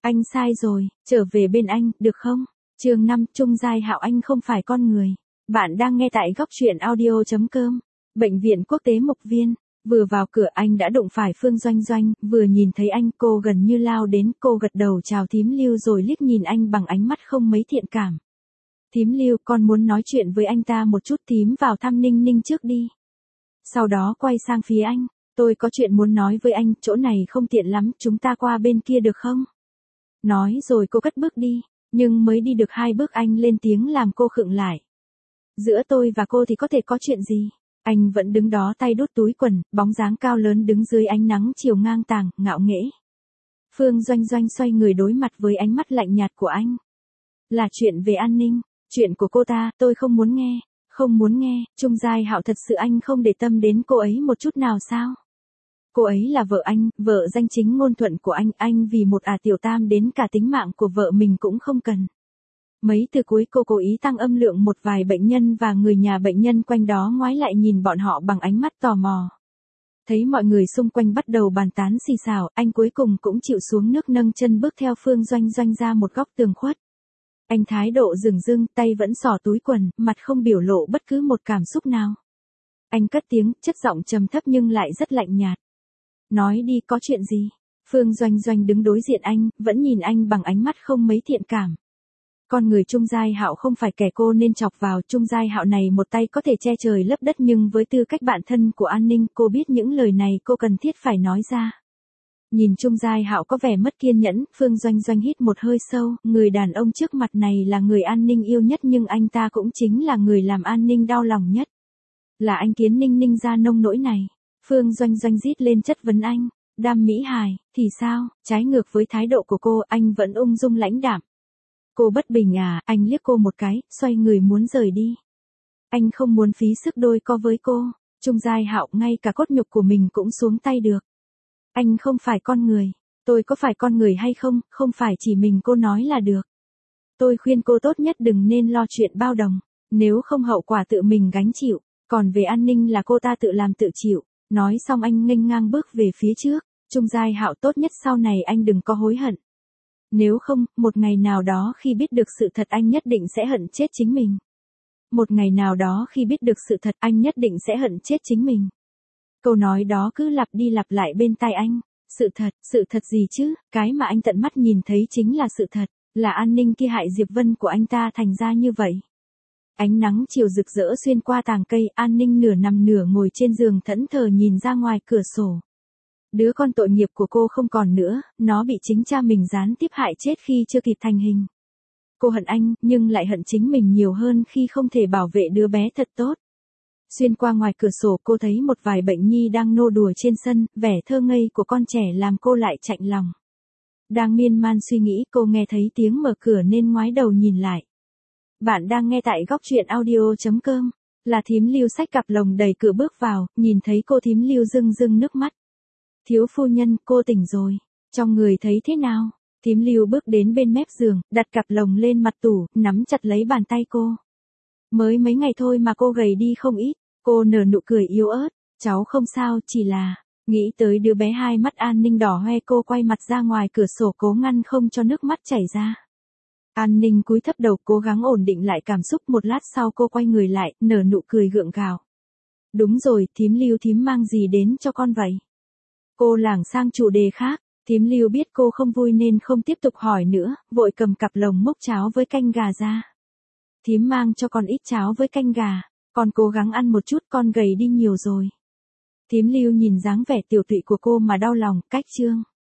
Anh sai rồi, trở về bên anh, được không? Chương 5, Trung Giai Hạo anh không phải con người. Bạn đang nghe tại góc truyện audio.com. Bệnh viện quốc tế Mộc Viên. Vừa vào cửa anh đã đụng phải Phương Doanh Doanh, vừa nhìn thấy anh cô gần như lao đến, cô gật đầu chào thím Lưu rồi liếc nhìn anh bằng ánh mắt không mấy thiện cảm. Thím Lưu, con muốn nói chuyện với anh ta một chút, thím vào thăm Ninh Ninh trước đi. Sau đó quay sang phía anh, tôi có chuyện muốn nói với anh, chỗ này không tiện lắm, chúng ta qua bên kia được không? Nói rồi cô cất bước đi, nhưng mới đi được 2 bước anh lên tiếng làm cô khựng lại. Giữa tôi và cô thì có thể có chuyện gì? Anh vẫn đứng đó tay đút túi quần, bóng dáng cao lớn đứng dưới ánh nắng chiều ngang tàng, ngạo nghễ. Phương Doanh Doanh xoay người đối mặt với ánh mắt lạnh nhạt của anh. Là chuyện về an ninh, chuyện của cô ta, tôi không muốn nghe, không muốn nghe. Trung Giai Hạo thật sự anh không để tâm đến cô ấy một chút nào sao? Cô ấy là vợ anh, vợ danh chính ngôn thuận của anh vì một tiểu tam đến cả tính mạng của vợ mình cũng không cần. Mấy từ cuối cô cố ý tăng âm lượng, một vài bệnh nhân và người nhà bệnh nhân quanh đó ngoái lại nhìn bọn họ bằng ánh mắt tò mò. Thấy mọi người xung quanh bắt đầu bàn tán xì xào, anh cuối cùng cũng chịu xuống nước nâng chân bước theo Phương Doanh Doanh ra một góc tường khuất. Anh thái độ dửng dưng, tay vẫn xỏ túi quần, mặt không biểu lộ bất cứ một cảm xúc nào. Anh cất tiếng, chất giọng trầm thấp nhưng lại rất lạnh nhạt. Nói đi, có chuyện gì? Phương Doanh Doanh đứng đối diện anh, vẫn nhìn anh bằng ánh mắt không mấy thiện cảm. Con người Trung Giai Hạo không phải kẻ cô nên chọc vào. Trung Giai Hạo này một tay có thể che trời lấp đất, nhưng với tư cách bạn thân của an ninh, cô biết những lời này cô cần thiết phải nói ra. Nhìn Trung Giai Hạo có vẻ mất kiên nhẫn, Phương Doanh Doanh hít một hơi sâu, người đàn ông trước mặt này là người an ninh yêu nhất, nhưng anh ta cũng chính là người làm an ninh đau lòng nhất. Là anh khiến Ninh Ninh ra nông nỗi này. Phương Doanh Doanh rít lên chất vấn anh. Đam mỹ hài, thì sao? Trái ngược với thái độ của cô, anh vẫn ung dung lãnh đạm. Cô bất bình à? Anh liếc cô một cái, xoay người muốn rời đi. Anh không muốn phí sức đôi co với cô. Trung Giai Hạo ngay cả cốt nhục của mình cũng xuống tay được. Anh không phải con người. Tôi có phải con người hay không, không phải chỉ mình cô nói là được. Tôi khuyên cô tốt nhất đừng nên lo chuyện bao đồng. Nếu không hậu quả tự mình gánh chịu. Còn về an ninh là cô ta tự làm tự chịu. Nói xong anh nghênh ngang bước về phía trước. Trung Giai Hạo, tốt nhất sau này anh đừng có hối hận. Nếu không, một ngày nào đó khi biết được sự thật anh nhất định sẽ hận chết chính mình. Một ngày nào đó khi biết được sự thật anh nhất định sẽ hận chết chính mình. Câu nói đó cứ lặp đi lặp lại bên tai anh. Sự thật gì chứ? Cái mà anh tận mắt nhìn thấy chính là sự thật. Là an ninh kia hại Diệp Vân của anh ta thành ra như vậy. Ánh nắng chiều rực rỡ xuyên qua tàng cây, an ninh nửa nằm nửa ngồi trên giường thẫn thờ nhìn ra ngoài cửa sổ. Đứa con tội nghiệp của cô không còn nữa, nó bị chính cha mình gián tiếp hại chết khi chưa kịp thành hình. Cô hận anh, nhưng lại hận chính mình nhiều hơn khi không thể bảo vệ đứa bé thật tốt. Xuyên qua ngoài cửa sổ cô thấy một vài bệnh nhi đang nô đùa trên sân, vẻ thơ ngây của con trẻ làm cô lại chạnh lòng. Đang miên man suy nghĩ, cô nghe thấy tiếng mở cửa nên ngoái đầu nhìn lại. Bạn đang nghe tại góc truyện audio.com. Là thím Lưu xách cặp lồng đầy cửa bước vào, nhìn thấy cô thím Lưu rưng rưng nước mắt. Thiếu phu nhân, cô tỉnh rồi. Trong người thấy thế nào? Thím Lưu bước đến bên mép giường, đặt cặp lồng lên mặt tủ, nắm chặt lấy bàn tay cô. Mới mấy ngày thôi mà cô gầy đi không ít. Cô nở nụ cười yếu ớt. Cháu không sao, chỉ là... Nghĩ tới đứa bé, hai mắt an ninh đỏ hoe, cô quay mặt ra ngoài cửa sổ cố ngăn không cho nước mắt chảy ra. An ninh cúi thấp đầu cố gắng ổn định lại cảm xúc, một lát sau cô quay người lại, nở nụ cười gượng gạo. Đúng rồi, thím Lưu, thím mang gì đến cho con vậy? Cô lảng sang chủ đề khác, thím Lưu biết cô không vui nên không tiếp tục hỏi nữa, vội cầm cặp lồng múc cháo với canh gà ra. Thím mang cho con ít cháo với canh gà, con cố gắng ăn một chút, con gầy đi nhiều rồi. Thím Lưu nhìn dáng vẻ tiểu tụy của cô mà đau lòng, cách chương.